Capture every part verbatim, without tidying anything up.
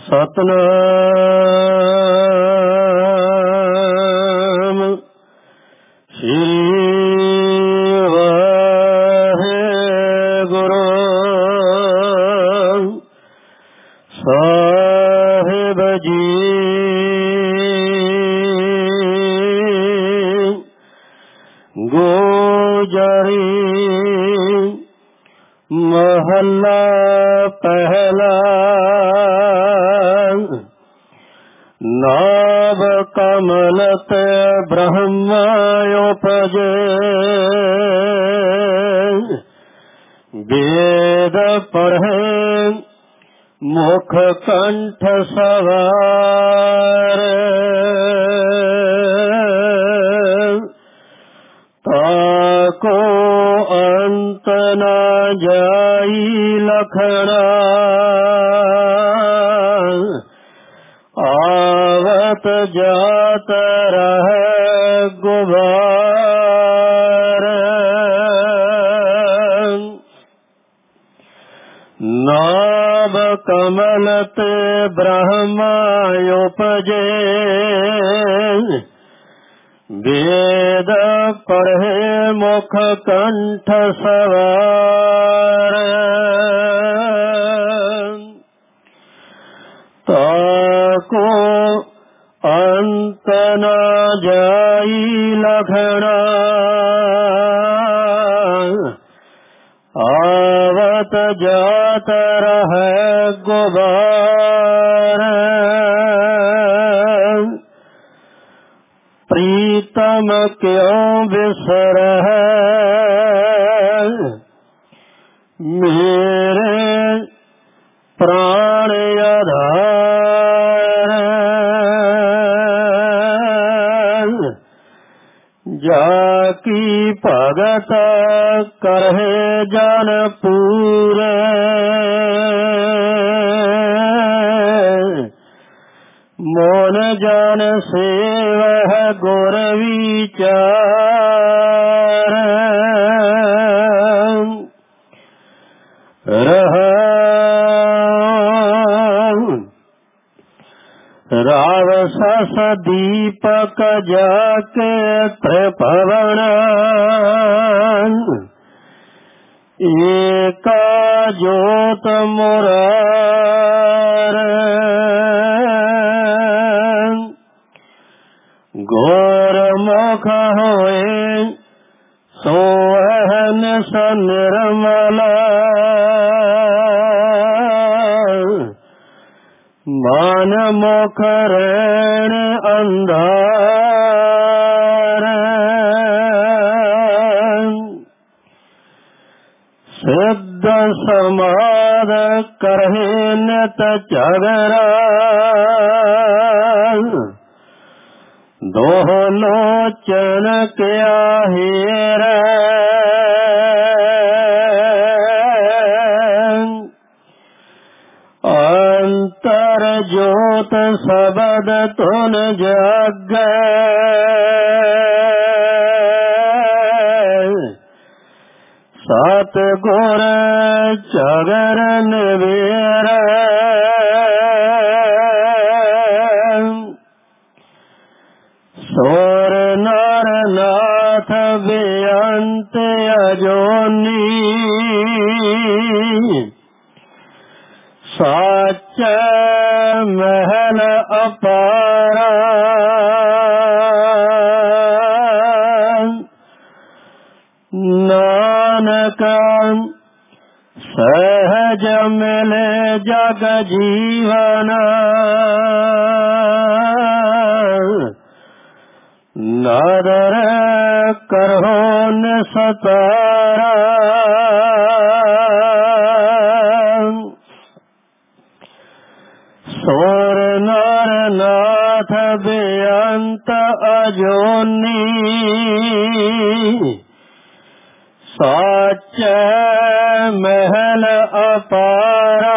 ਸਤਨਾਮ ਸ੍ਰੀ ਵਾਹਿਗੁਰੂ ਸਾਹਿਬ ਜੀ। ਗੋਜਰੀ ਮਹੱਲਾ ਪਹਿਲਾ। ਨਾਭ ਕਮਲ ਤੇ ਬ੍ਰਹਮਾ ਉਪਜੇ, ਵੇਦ ਪੜ੍ਹੇ ਮੁਖ ਕੰਠ ਸਵਾਰ। ਤਾਕੋ ਅੰਤ ਨ ਜਾਈ ਲਖਣਾ, ਆਵਤ ਜਾਤ ਰਹਿ ਗੁਬਾਰ। ਨਾਭ ਕਮਲ ਤੇ ਬ੍ਰਹਮਾ ਉਪਜੇ, ਵੇਦ ਪੜ੍ਹੇ ਮੁਖ ਕੰਠ ਸਵਾਰ। ਤਾਕੋ ਅੰਤ ਨ ਜਾਈ ਲਖਣਾ, ਆਵਤ ਜਾਤ ਰਹਿ ਗੁਬਾਰ। ਪ੍ਰੀਤਮ ਕਿਉ ਬਿਸਰਹਿ ਮੇਰੇ ਪ੍ਰਾਣ ਆਧਾਰ। ਜਾ ਕੀ ਭਗਤ ਕਰਹਿ ਜਨ ਪੂਰੇ, ਮੋਨ ਜਨ ਸੇਵਹਿ ਗੁਰ ਵਿਚਾਰ। ਰਹਾਉ ਰਾਵ ਸਸ ਦੀਪਕ ਜਾਕੇ ਤ੍ਰਿਭਵਨ, ਏਕਾ ਜੋਤ ਮੁਰਾਰ। ਗੁਰਮੁਖ ਹੋਏ ਸੋ ਅਹਨਿਸ ਨਿਰਮਲ, ਮਨ ਮੁਖ ਰਹਿਣ ਅੰਧਾਰ। ਸਿੱਧ ਸਮਾਧ ਕਰਹਿ ਨਿਤ ਝਗੜਾ, ਦੋਹ ਲੋਚਨ ਕਿਆ ਹੀਰੈ। ਅੰਤਰ ਜੋਤ ਸਬਦ ਧੁਨ ਜਾਗੈ, ਸਤਿ ਗੁਰ ਚਰਨ ਨਿਵੇਰੈ। ਸੋਰ ਨਰ ਨਾਥ ਬੇਅੰਤ ਅਜੋਨੀ, ਸਾਚੈ ਮਹਿਲ ਅਪਾਰਾ। ਨਾਨਕ ਸਹਿਜ ਮਿਲੇ ਜਗ ਜੀਵਨ, ਨਾਦਰ ਕਰਹੁ ਨਿਸਤਾਰਾ। ਸੋਰ ਨਰ ਨਾਥ ਬੇਅੰਤ ਅਜੋਨੀ, ਸਾਚੈ ਮਹਿਲ ਅਪਾਰਾ।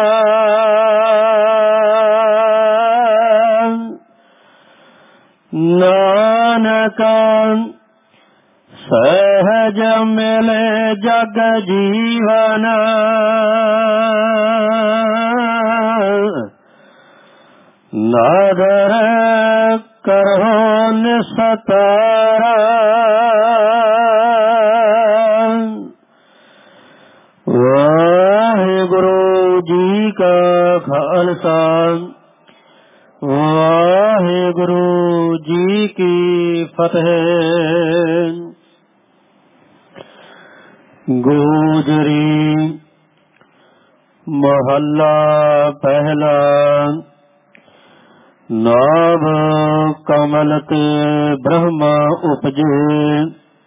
ਨਾਨਕ ਸਹਿਜ ਮਿਲੇ ਜਗ ਜੀਵਨ, ਨਾਦਰ ਕਰੋ ਨਿਸਤਾਰਾ ਵਾਹਿਗੁਰੂ ਜੀ ਕਾ ਖਾਲਸਾ ਵਾਹਿਗੁਰੂ ਜੀ ਕੀ ਫਤਿਹ। ਗੋਜਰੀ ਮਹੱਲਾ ਪਹਿਲਾ। ਨਾਭ ਕਮਲ ਤੇ ਬ੍ਰਹਮਾ ਉਪਜੇ,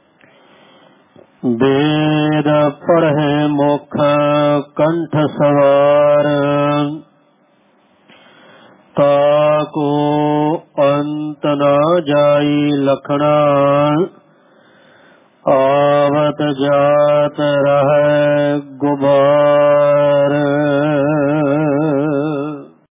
ਵੇਦ ਪੜ੍ਹੇ ਮੁਖ ਕੰਠ ਸਵਾਰ। ਤਾਕੋ ਅੰਤ ਨਾ ਜਾਈ ਲਖਣਾ, ਆਵਤ ਜਾਤ ਰਹਿ ਗੁਬਾਰ।